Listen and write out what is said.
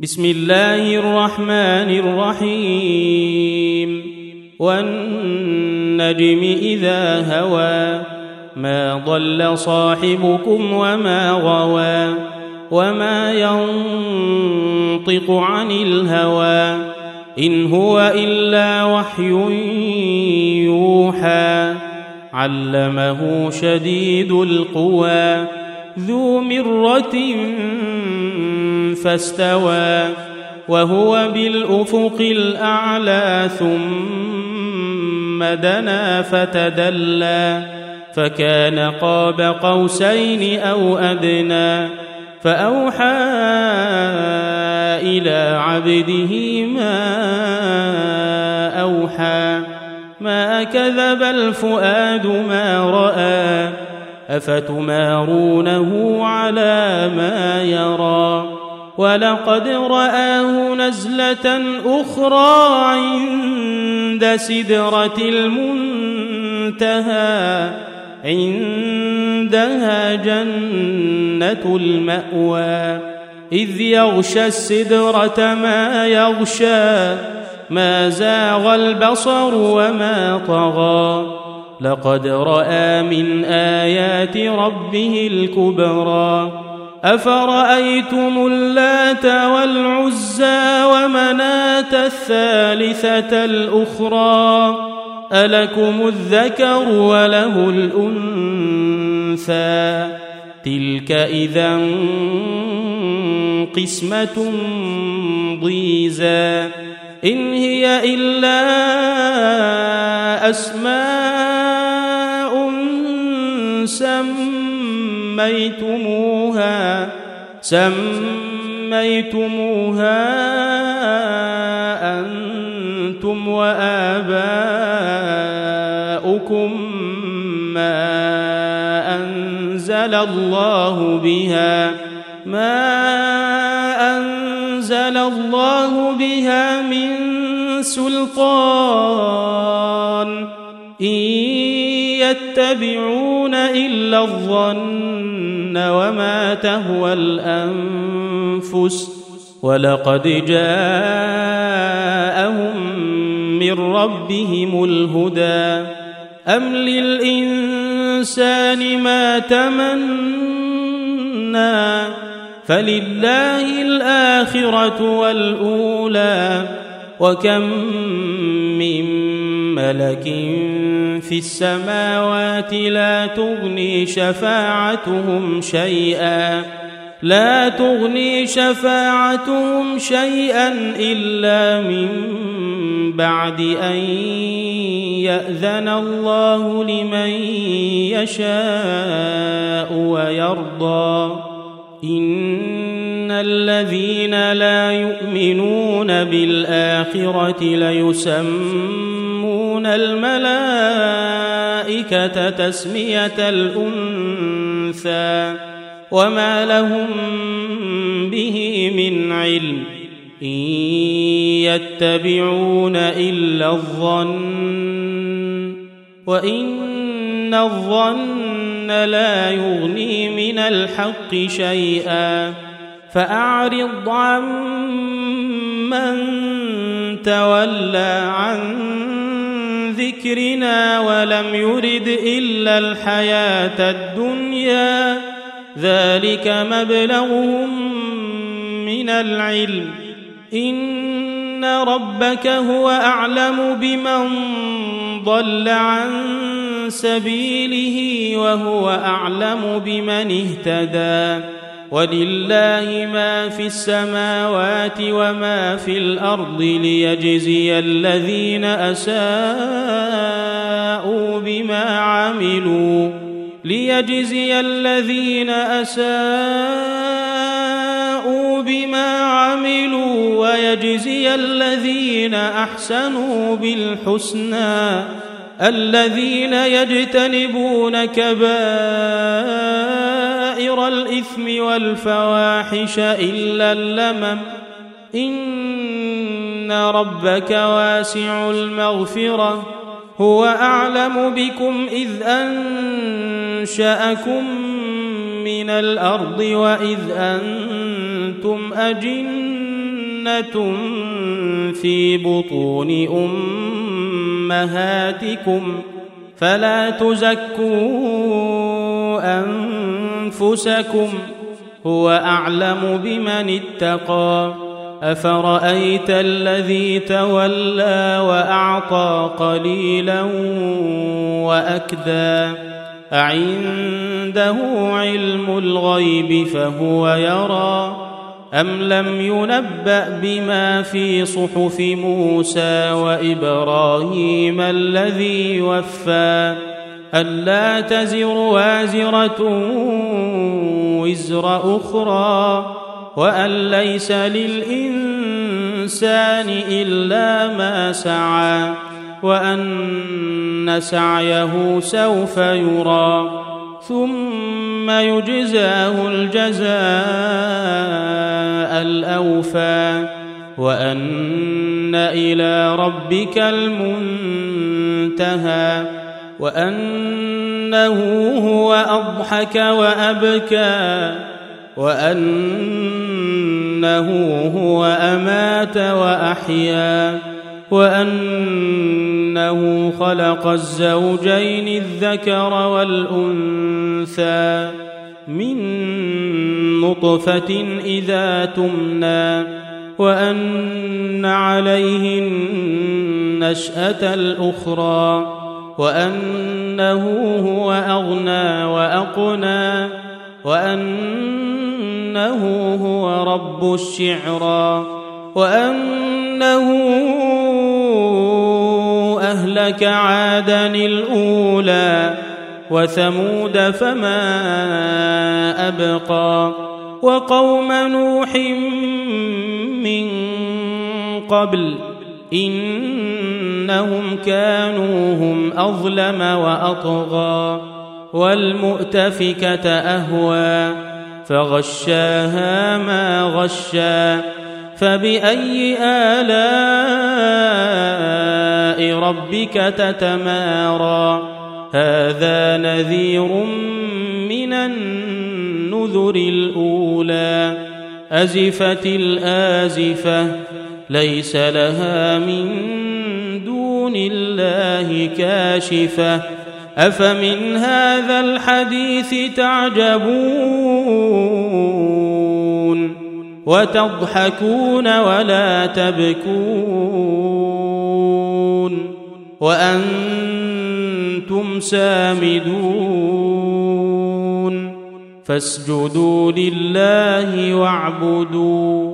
بسم الله الرحمن الرحيم والنجم إذا هوى ما ضل صاحبكم وما غوى وما ينطق عن الهوى إن هو إلا وحي يوحى علمه شديد القوى ذو مرة فاستوى وهو بالأفق الأعلى ثم دنا فتدلى فكان قاب قوسين أو أدنى فأوحى إلى عبده ما أوحى ما كذب الفؤاد ما رأى أفتمارونه على ما يرى ولقد رآه نزلة أخرى عند سدرة المنتهى عندها جنة المأوى إذ يغشى السدرة ما يغشى ما زاغ البصر وما طغى لقد رأى من آيات ربه الكبرى أفرأيتم اللات والعزى ومناة الثالثة الأخرى ألكم الذكر وله الأنثى تلك إذا قسمة ضيزى إن هي إلا أسماء سميتموها أنتم وآباؤكم ما أنزل الله بها من سلطان إن يتبعون إلا الظن وما تهوى الأنفس ولقد جاءهم من ربهم الهدى أم للإنسان ما تمنى فلله الآخرة والأولى وكم من ملك في السماوات لا تغني شفاعتهم شيئا إلا من بعد أن يأذن الله لمن يشاء ويرضى إن الذين لا يؤمنون بالآخرة ليسمون الملائكة تسمية الأنثى وما لهم به من علم إن يتبعون إلا الظن وإن الظن لا يغني من الحق شيئا فأعرض عمن تولى عن ذكرنا ولم يرد إلا الحياة الدنيا ذلك مبلغهم من العلم إن ربك هو أعلم بمن ضل عن سبيله وهو أعلم بمن اهتدى ولله ما في السماوات وما في الأرض ليجزي الذين أساءوا بما عملوا ويجزي الذين أحسنوا بالحسنى الذين يجتنبون كبائر الإثم والفواحش إلا اللمم إن ربك واسع المغفرة هو أعلم بكم إذ أنشأكم من الأرض وإذ أنتم أجنة أجنة في بطون أمهاتكم فلا تزكوا أنفسكم هو أعلم بمن اتقى أفرأيت الذي تولى وأعطى قليلا وأكدى أعنده علم الغيب فهو يرى أم لم ينبأ بما في صحف موسى وإبراهيم الذي وفى ألا تزر وازرة وزر أخرى وأن ليس للإنسان إلا ما سعى وأن سعيه سوف يرى ثم يجزاه الجزاء الأوفى وأن إلى ربك المنتهى وأنه هو أضحك وأبكى وأنه هو أمات وأحيا وأنه خلق الزوجين الذكر والأنثى من نطفة إذا تمنى وأن عليه النشأة الأخرى وأنه هو أغنى وأقنى وأنه هو رب الشعرى وأنه أهلك عادا الأولى وثمود فما أبقى وقوم نوح من قبل إنهم كانوا هم أظلم وأطغى والمؤتفكة أهوى فغشاها ما غشى فبأي آلاء ربك تتمارى هذا نذير من النذر الأولى أزفت الآزفة ليس لها من دون الله كاشفة أفمن هذا الحديث تعجبون وتضحكون ولا تبكون وأنتم سامدون فاسجدوا لله واعبدوا